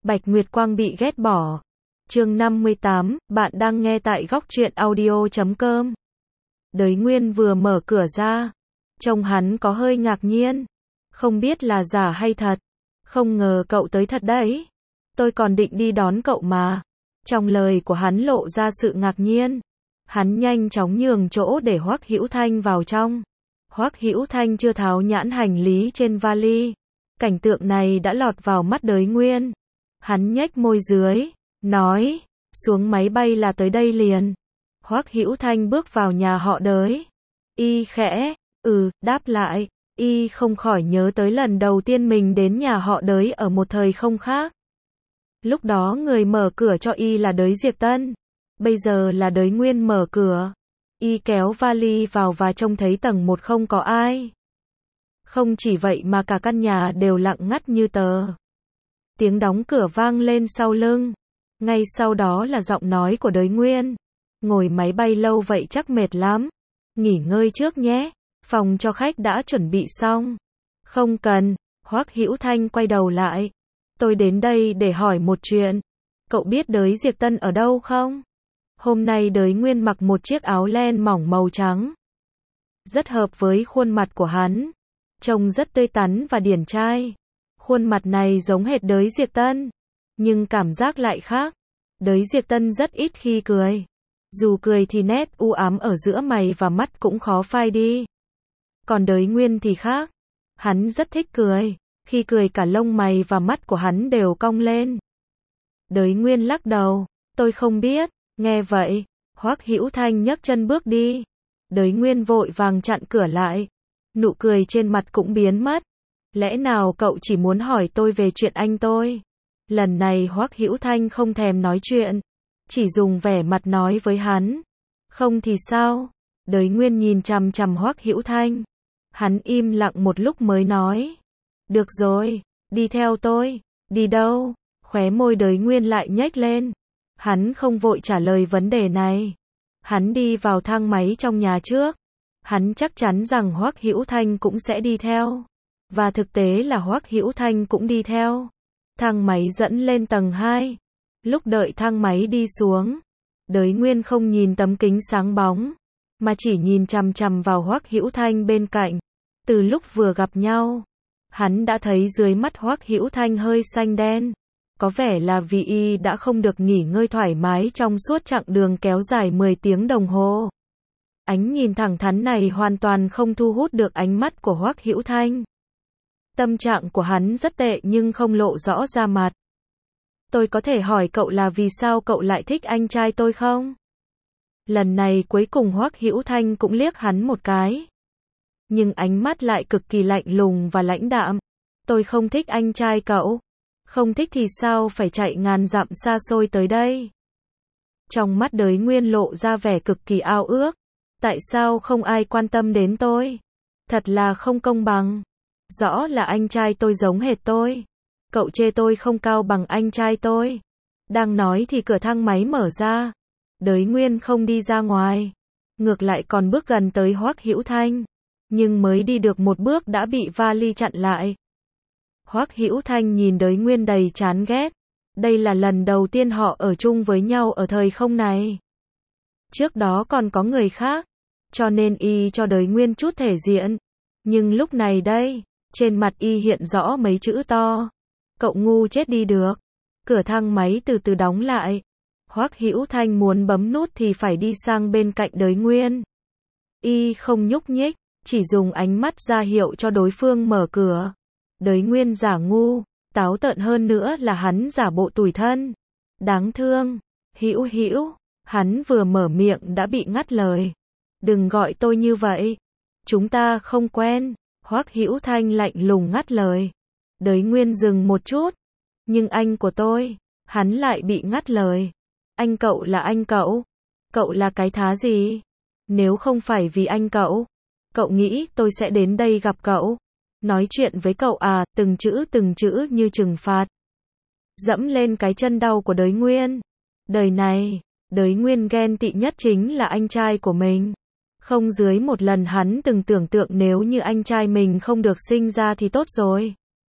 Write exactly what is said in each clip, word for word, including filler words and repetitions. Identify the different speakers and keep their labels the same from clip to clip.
Speaker 1: Bạch Nguyệt Quang bị ghét bỏ. Chương năm mươi tám, bạn đang nghe tại góc truyện audio chấm com. Đới Nguyên vừa mở cửa ra, trông hắn có hơi ngạc nhiên, không biết là giả hay thật. Không ngờ cậu tới thật đấy. Tôi còn định đi đón cậu mà. Trong lời của hắn lộ ra sự ngạc nhiên. Hắn nhanh chóng nhường chỗ để Hoắc Hữu Thanh vào trong. Hoắc Hữu Thanh chưa tháo nhãn hành lý trên vali. Cảnh tượng này đã lọt vào mắt Đới Nguyên. Hắn nhếch môi dưới, nói, xuống máy bay là tới đây liền. Hoắc Hữu Thanh bước vào nhà họ Đới. Y khẽ, ừ, đáp lại. Y không khỏi nhớ tới lần đầu tiên mình đến nhà họ Đới ở một thời không khác. Lúc đó người mở cửa cho Y là Đới Diệp Tân. Bây giờ là Đới Nguyên mở cửa. Y kéo vali vào và trông thấy tầng một không có ai. Không chỉ vậy mà cả căn nhà đều lặng ngắt như tờ. Tiếng đóng cửa vang lên sau lưng. Ngay sau đó là giọng nói của Đới Nguyên. Ngồi máy bay lâu vậy chắc mệt lắm. Nghỉ ngơi trước nhé. Phòng cho khách đã chuẩn bị xong. Không cần. Hoắc Hữu Thanh quay đầu lại. Tôi đến đây để hỏi một chuyện. Cậu biết Đới Diệp Tân ở đâu không? Hôm nay Đới Nguyên mặc một chiếc áo len mỏng màu trắng. Rất hợp với khuôn mặt của hắn. Trông rất tươi tắn và điển trai. Khuôn mặt này giống hệt Đới Diệp Tân. Nhưng cảm giác lại khác. Đới Diệp Tân rất ít khi cười. Dù cười thì nét u ám ở giữa mày và mắt cũng khó phai đi. Còn Đới Nguyên thì khác. Hắn rất thích cười. Khi cười cả lông mày và mắt của hắn đều cong lên. Đới Nguyên lắc đầu. Tôi không biết. Nghe vậy, Hoắc Hữu Thanh nhấc chân bước đi. Đới Nguyên vội vàng chặn cửa lại. Nụ cười trên mặt cũng biến mất. Lẽ nào cậu chỉ muốn hỏi tôi về chuyện anh tôi? Lần này Hoắc Hữu Thanh không thèm nói chuyện. Chỉ dùng vẻ mặt nói với hắn. Không thì sao? Đới Nguyên nhìn chằm chằm Hoắc Hữu Thanh. Hắn im lặng một lúc mới nói. Được rồi, đi theo tôi. Đi đâu? Khóe môi Đới Nguyên lại nhếch lên. Hắn không vội trả lời vấn đề này. Hắn đi vào thang máy trong nhà trước. Hắn chắc chắn rằng Hoắc Hữu Thanh cũng sẽ đi theo. Và thực tế là Hoắc Hữu Thanh cũng đi theo. Thang máy dẫn lên tầng hai. Lúc đợi thang máy đi xuống, Đới Nguyên không nhìn tấm kính sáng bóng, mà chỉ nhìn chằm chằm vào Hoắc Hữu Thanh bên cạnh. Từ lúc vừa gặp nhau, hắn đã thấy dưới mắt Hoắc Hữu Thanh hơi xanh đen. Có vẻ là vì y đã không được nghỉ ngơi thoải mái trong suốt chặng đường kéo dài mười tiếng đồng hồ. Ánh nhìn thẳng thắn này hoàn toàn không thu hút được ánh mắt của Hoắc Hữu Thanh. Tâm trạng của hắn rất tệ nhưng không lộ rõ ra mặt. Tôi có thể hỏi cậu là vì sao cậu lại thích anh trai tôi không? Lần này cuối cùng Hoắc Hữu Thanh cũng liếc hắn một cái. Nhưng ánh mắt lại cực kỳ lạnh lùng và lãnh đạm. Tôi không thích anh trai cậu. Không thích thì sao phải chạy ngàn dặm xa xôi tới đây? Trong mắt Đới Nguyên lộ ra vẻ cực kỳ ao ước. Tại sao không ai quan tâm đến tôi? Thật là không công bằng. Rõ là anh trai tôi giống hệt tôi. Cậu chê tôi không cao bằng anh trai tôi. Đang nói thì cửa thang máy mở ra. Đới Nguyên không đi ra ngoài. Ngược lại còn bước gần tới Hoắc Hữu Thanh. Nhưng mới đi được một bước đã bị vali chặn lại. Hoắc Hữu Thanh nhìn Đới Nguyên đầy chán ghét. Đây là lần đầu tiên họ ở chung với nhau ở thời không này. Trước đó còn có người khác. Cho nên y cho Đới Nguyên chút thể diện. Nhưng lúc này đây, trên mặt y hiện rõ mấy chữ to. Cậu ngu chết đi được. Cửa thang máy từ từ đóng lại. Hoắc Hữu Thanh muốn bấm nút thì phải đi sang bên cạnh Đới Nguyên. Y không nhúc nhích, chỉ dùng ánh mắt ra hiệu cho đối phương mở cửa. Đới Nguyên giả ngu, táo tợn hơn nữa là hắn giả bộ tủi thân. Đáng thương. Hữu Hữu, hắn vừa mở miệng đã bị ngắt lời. Đừng gọi tôi như vậy. Chúng ta không quen. Hoắc Hữu Thanh lạnh lùng ngắt lời. Đới Nguyên dừng một chút. Nhưng anh của tôi. Hắn lại bị ngắt lời. Anh cậu là anh cậu. Cậu là cái thá gì? Nếu không phải vì anh cậu, cậu nghĩ tôi sẽ đến đây gặp cậu. Nói chuyện với cậu à, từng chữ từng chữ như trừng phạt. Dẫm lên cái chân đau của Đới Nguyên. Đời này, Đới Nguyên ghen tị nhất chính là anh trai của mình. Không dưới một lần hắn từng tưởng tượng nếu như anh trai mình không được sinh ra thì tốt rồi.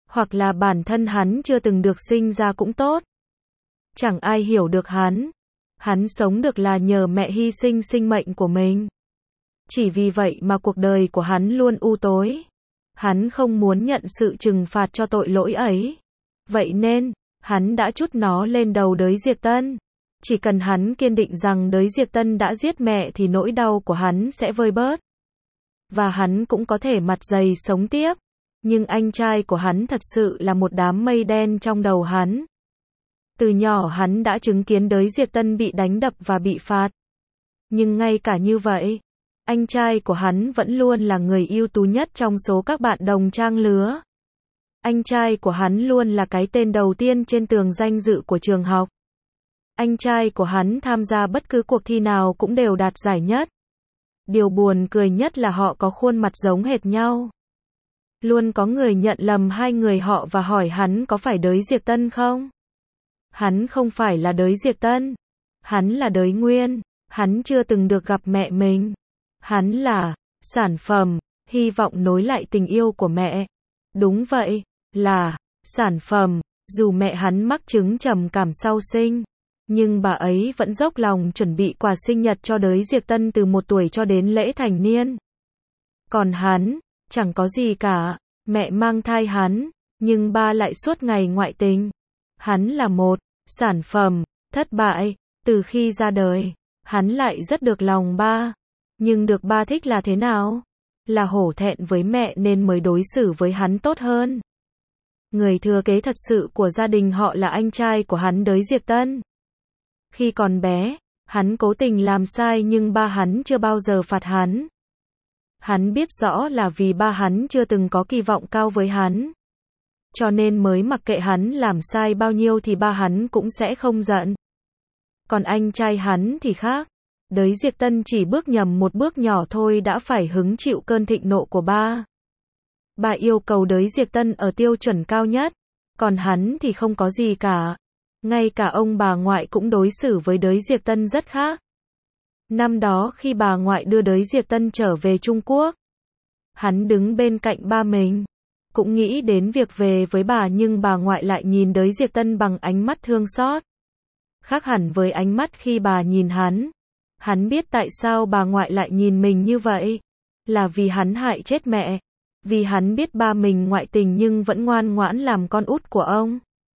Speaker 1: hoặc là bản thân hắn chưa từng được sinh ra cũng tốt. Chẳng ai hiểu được hắn. Hắn sống được là nhờ mẹ hy sinh sinh mệnh của mình. Chỉ vì vậy mà cuộc đời của hắn luôn u tối. Hắn không muốn nhận sự trừng phạt cho tội lỗi ấy. Vậy nên, hắn đã trút nó lên đầu Đới Diệp Tân. Chỉ cần hắn kiên định rằng Đới Diệp Tân đã giết mẹ thì nỗi đau của hắn sẽ vơi bớt. Và hắn cũng có thể mặt dày sống tiếp. Nhưng anh trai của hắn thật sự là một đám mây đen trong đầu hắn. Từ nhỏ hắn đã chứng kiến Đới Diệp Tân bị đánh đập và bị phạt. Nhưng ngay cả như vậy, anh trai của hắn vẫn luôn là người ưu tú nhất trong số các bạn đồng trang lứa. Anh trai của hắn luôn là cái tên đầu tiên trên tường danh dự của trường học. Anh trai của hắn tham gia bất cứ cuộc thi nào cũng đều đạt giải nhất. Điều buồn cười nhất là họ có khuôn mặt giống hệt nhau. Luôn có người nhận lầm hai người họ và hỏi hắn có phải Đới Diệp Tân không? Hắn không phải là Đới Diệp Tân. Hắn là Đới Nguyên. Hắn chưa từng được gặp mẹ mình. Hắn là sản phẩm, hy vọng nối lại tình yêu của mẹ. Đúng vậy, là sản phẩm, dù mẹ hắn mắc chứng trầm cảm sau sinh. Nhưng bà ấy vẫn dốc lòng chuẩn bị quà sinh nhật cho Đới Diệp Tân từ một tuổi cho đến lễ thành niên. Còn hắn, chẳng có gì cả, mẹ mang thai hắn, nhưng ba lại suốt ngày ngoại tình. Hắn là một sản phẩm, thất bại, từ khi ra đời, hắn lại rất được lòng ba. Nhưng được ba thích là thế nào? Là hổ thẹn với mẹ nên mới đối xử với hắn tốt hơn. Người thừa kế thật sự của gia đình họ là anh trai của hắn Đới Diệp Tân. Khi còn bé, hắn cố tình làm sai nhưng ba hắn chưa bao giờ phạt hắn. Hắn biết rõ là vì ba hắn chưa từng có kỳ vọng cao với hắn. Cho nên mới mặc kệ hắn làm sai bao nhiêu thì ba hắn cũng sẽ không giận. Còn anh trai hắn thì khác. Đới Diệp Tân chỉ bước nhầm một bước nhỏ thôi đã phải hứng chịu cơn thịnh nộ của ba. Ba yêu cầu Đới Diệp Tân ở tiêu chuẩn cao nhất. Còn hắn thì không có gì cả. Ngay cả ông bà ngoại cũng đối xử với Đới Diệp Tân rất khác. Năm đó khi bà ngoại đưa Đới Diệp Tân trở về Trung Quốc, hắn đứng bên cạnh ba mình. Cũng nghĩ đến việc về với bà nhưng bà ngoại lại nhìn Đới Diệp Tân bằng ánh mắt thương xót. Khác hẳn với ánh mắt khi bà nhìn hắn. Hắn biết tại sao bà ngoại lại nhìn mình như vậy. Là vì hắn hại chết mẹ. Vì hắn biết ba mình ngoại tình nhưng vẫn ngoan ngoãn làm con út của ông.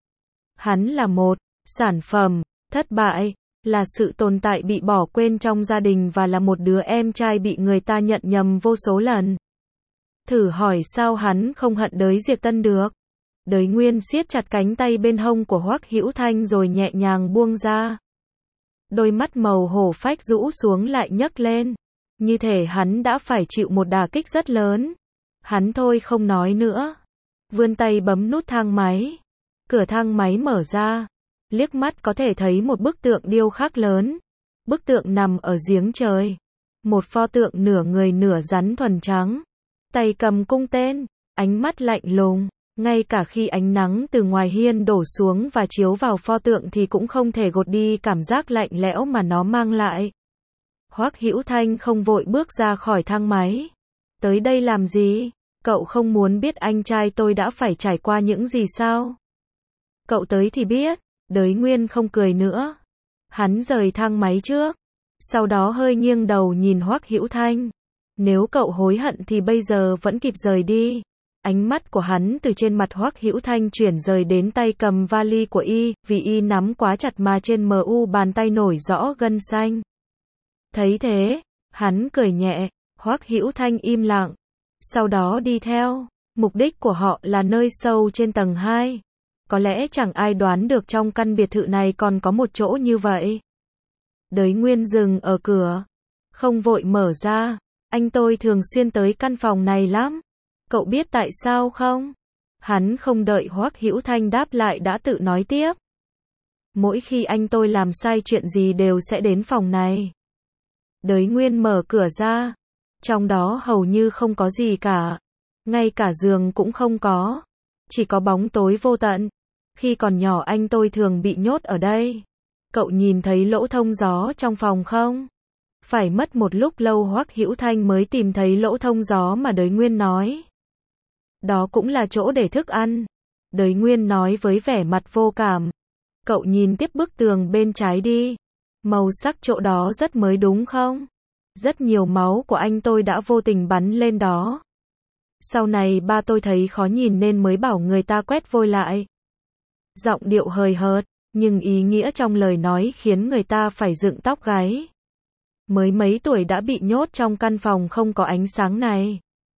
Speaker 1: Hắn là một sản phẩm, thất bại, là sự tồn tại bị bỏ quên trong gia đình và là một đứa em trai bị người ta nhận nhầm vô số lần. Thử hỏi sao hắn không hận Đới Diệp Tân được. Đới Nguyên siết chặt cánh tay bên hông của Hoắc Hữu Thanh rồi nhẹ nhàng buông ra. Đôi mắt màu hổ phách rũ xuống lại nhấc lên. Như thể hắn đã phải chịu một đả kích rất lớn. Hắn thôi không nói nữa. Vươn tay bấm nút thang máy. Cửa thang máy mở ra. Liếc mắt có thể thấy một bức tượng điêu khắc lớn. Bức tượng nằm ở giếng trời. Một pho tượng nửa người nửa rắn thuần trắng. Tay cầm cung tên. Ánh mắt lạnh lùng. Ngay cả khi ánh nắng từ ngoài hiên đổ xuống và chiếu vào pho tượng thì cũng không thể gột đi cảm giác lạnh lẽo mà nó mang lại. Hoắc Hữu Thanh không vội bước ra khỏi thang máy. Tới đây làm gì? Cậu không muốn biết anh trai tôi đã phải trải qua những gì sao? Cậu tới thì biết. Đới Nguyên không cười nữa. Hắn rời thang máy trước. Sau đó hơi nghiêng đầu nhìn Hoắc Hữu Thanh. Nếu cậu hối hận thì bây giờ vẫn kịp rời đi. Ánh mắt của hắn từ trên mặt Hoắc Hữu Thanh chuyển rời đến tay cầm vali của y, vì y nắm quá chặt mà trên mu bàn tay nổi rõ gân xanh. Thấy thế, hắn cười nhẹ, Hoắc Hữu Thanh im lặng. Sau đó đi theo, mục đích của họ là nơi sâu trên tầng hai. Có lẽ chẳng ai đoán được trong căn biệt thự này còn có một chỗ như vậy. Đới Nguyên dừng ở cửa, không vội mở ra. Anh tôi thường xuyên tới căn phòng này lắm. Cậu biết tại sao không? Hắn không đợi Hoắc Hữu Thanh đáp lại đã tự nói tiếp. Mỗi khi anh tôi làm sai chuyện gì đều sẽ đến phòng này. Đới Nguyên mở cửa ra. Trong đó hầu như không có gì cả. Ngay cả giường cũng không có. Chỉ có bóng tối vô tận. Khi còn nhỏ anh tôi thường bị nhốt ở đây. Cậu nhìn thấy lỗ thông gió trong phòng không? Phải mất một lúc lâu Hoắc Hữu Thanh mới tìm thấy lỗ thông gió mà Đới Nguyên nói. Đó cũng là chỗ để thức ăn. Đới Nguyên nói với vẻ mặt vô cảm. Cậu nhìn tiếp bức tường bên trái đi. Màu sắc chỗ đó rất mới đúng không? Rất nhiều máu của anh tôi đã vô tình bắn lên đó. Sau này ba tôi thấy khó nhìn nên mới bảo người ta quét vôi lại. Giọng điệu hời hợt, nhưng ý nghĩa trong lời nói khiến người ta phải dựng tóc gáy. Mới mấy tuổi đã bị nhốt trong căn phòng không có ánh sáng này.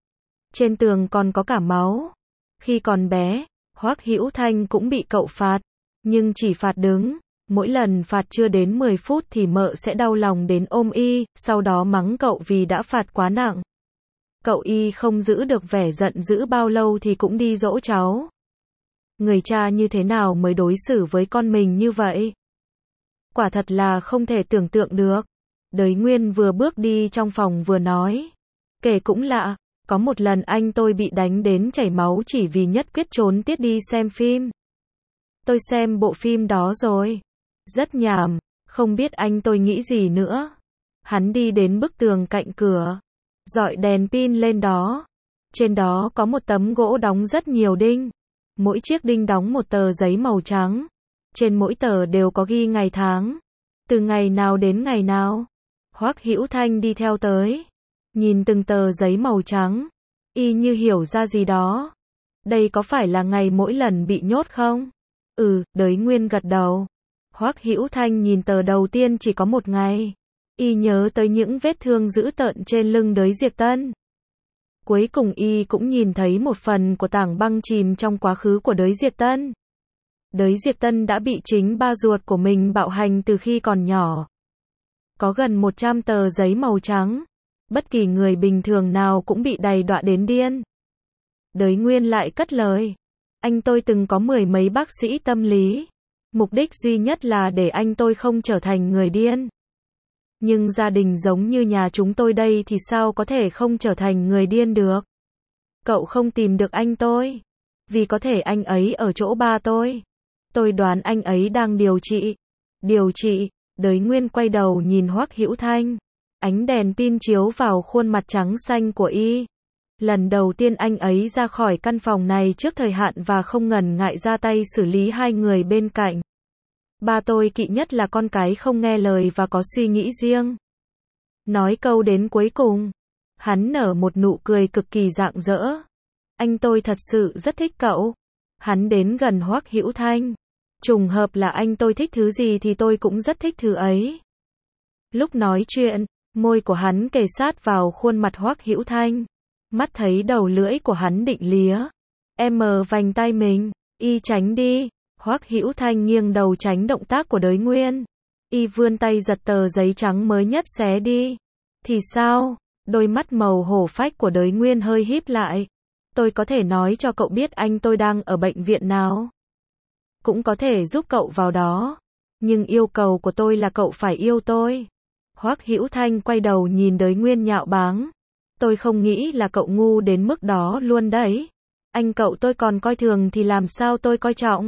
Speaker 1: Trên tường còn có cả máu. Khi còn bé, Hoắc Hữu Thanh cũng bị cậu phạt, nhưng chỉ phạt đứng. Mỗi lần phạt chưa đến mười phút thì mợ sẽ đau lòng đến ôm y, sau đó mắng cậu vì đã phạt quá nặng. Cậu y không giữ được vẻ giận dữ bao lâu thì cũng đi dỗ cháu. Người cha như thế nào mới đối xử với con mình như vậy? Quả thật là không thể tưởng tượng được. Đới Nguyên vừa bước đi trong phòng vừa nói. Kể cũng lạ, có một lần anh tôi bị đánh đến chảy máu chỉ vì nhất quyết trốn tiết đi xem phim. Tôi xem bộ phim đó rồi. Rất nhàm, không biết anh tôi nghĩ gì nữa. Hắn đi đến bức tường cạnh cửa, dọi đèn pin lên đó. Trên đó có một tấm gỗ đóng rất nhiều đinh. Mỗi chiếc đinh đóng một tờ giấy màu trắng. Trên mỗi tờ đều có ghi ngày tháng. Từ ngày nào đến ngày nào. Hoắc Hữu Thanh đi theo tới. Nhìn từng tờ giấy màu trắng. Y như hiểu ra gì đó. Đây có phải là ngày mỗi lần bị nhốt không? Ừ, Đới Nguyên gật đầu. Hoắc Hữu Thanh nhìn tờ đầu tiên chỉ có một ngày. Y nhớ tới những vết thương dữ tợn trên lưng Đới Diệp Tân. Cuối cùng y cũng nhìn thấy một phần của tảng băng chìm trong quá khứ của Đới Diệp Tân. Đới Diệp Tân đã bị chính ba ruột của mình bạo hành từ khi còn nhỏ. Có gần một trăm tờ giấy màu trắng. Bất kỳ người bình thường nào cũng bị đày đọa đến điên. Đới Nguyên lại cất lời. Anh tôi từng có mười mấy bác sĩ tâm lý. Mục đích duy nhất là để anh tôi không trở thành người điên. Nhưng gia đình giống như nhà chúng tôi đây thì sao có thể không trở thành người điên được? Cậu không tìm được anh tôi. Vì có thể anh ấy ở chỗ ba tôi. Tôi đoán anh ấy đang điều trị. Điều trị, Đới Nguyên quay đầu nhìn Hoắc Hữu Thanh. Ánh đèn pin chiếu vào khuôn mặt trắng xanh của y. Lần đầu tiên anh ấy ra khỏi căn phòng này trước thời hạn và không ngần ngại ra tay xử lý hai người bên cạnh. Ba tôi kỵ nhất là con cái không nghe lời và có suy nghĩ riêng. Nói câu đến cuối cùng, hắn nở một nụ cười cực kỳ rạng rỡ. Anh tôi thật sự rất thích cậu. Hắn đến gần Hoắc Hữu Thanh. Trùng hợp là anh tôi thích thứ gì thì tôi cũng rất thích thứ ấy. Lúc nói chuyện, môi của hắn kề sát vào khuôn mặt Hoắc Hữu Thanh. Mắt thấy đầu lưỡi của hắn định lía. Em mờ vành tay mình, y tránh đi. Hoắc Hữu Thanh nghiêng đầu tránh động tác của Đới Nguyên. Y vươn tay giật tờ giấy trắng mới nhất xé đi. Thì sao? Đôi mắt màu hổ phách của Đới Nguyên hơi híp lại. Tôi có thể nói cho cậu biết anh tôi đang ở bệnh viện nào. Cũng có thể giúp cậu vào đó. Nhưng yêu cầu của tôi là cậu phải yêu tôi. Hoắc Hữu Thanh quay đầu nhìn Đới Nguyên nhạo báng. Tôi không nghĩ là cậu ngu đến mức đó luôn đấy. Anh cậu tôi còn coi thường thì làm sao tôi coi trọng.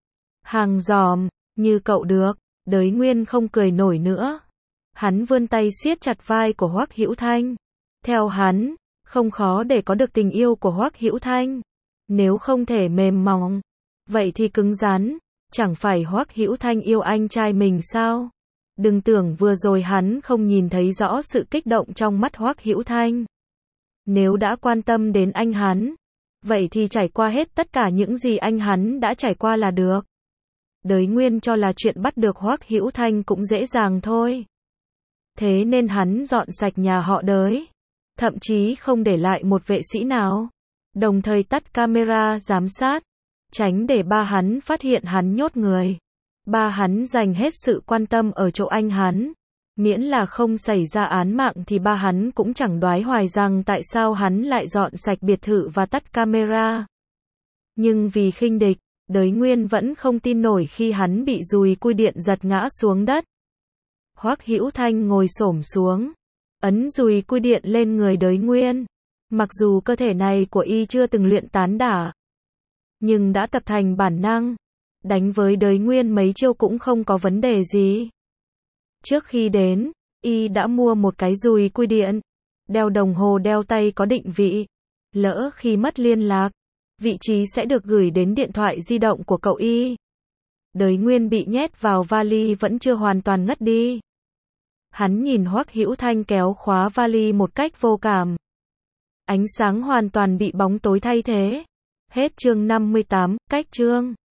Speaker 1: Hàng giòm, như cậu được. Đới Nguyên không cười nổi nữa. Hắn vươn tay siết chặt vai của Hoắc Hữu Thanh. Theo hắn, không khó để có được tình yêu của Hoắc Hữu Thanh. Nếu không thể mềm mỏng, vậy thì cứng rắn. Chẳng phải Hoắc Hữu Thanh yêu anh trai mình sao? Đừng tưởng vừa rồi hắn không nhìn thấy rõ sự kích động trong mắt Hoắc Hữu Thanh. Nếu đã quan tâm đến anh hắn, vậy thì trải qua hết tất cả những gì anh hắn đã trải qua là được. Đới Nguyên cho là chuyện bắt được Hoắc Hữu Thanh cũng dễ dàng thôi. Thế nên hắn dọn sạch nhà họ Đới. Thậm chí không để lại một vệ sĩ nào. Đồng thời tắt camera giám sát. Tránh để ba hắn phát hiện hắn nhốt người. Ba hắn dành hết sự quan tâm ở chỗ anh hắn. Miễn là không xảy ra án mạng thì ba hắn cũng chẳng đoái hoài rằng tại sao hắn lại dọn sạch biệt thự và tắt camera. Nhưng vì khinh địch, Đới Nguyên vẫn không tin nổi khi hắn bị dùi cui điện giật ngã xuống đất. Hoắc Hữu Thanh ngồi xổm xuống, ấn dùi cui điện lên người Đới Nguyên. Mặc dù cơ thể này của y chưa từng luyện tán đả, nhưng đã tập thành bản năng. Đánh với Đới Nguyên mấy chiêu cũng không có vấn đề gì. Trước khi đến, y đã mua một cái dùi cui điện, đeo đồng hồ đeo tay có định vị. Lỡ khi mất liên lạc, Vị trí sẽ được gửi đến điện thoại di động của cậu y. Đới Nguyên bị nhét vào vali vẫn chưa hoàn toàn ngất đi. Hắn nhìn Hoắc Hữu Thanh kéo khóa vali một cách vô cảm. Ánh sáng hoàn toàn bị bóng tối thay thế. Hết chương năm mươi tám, cách chương.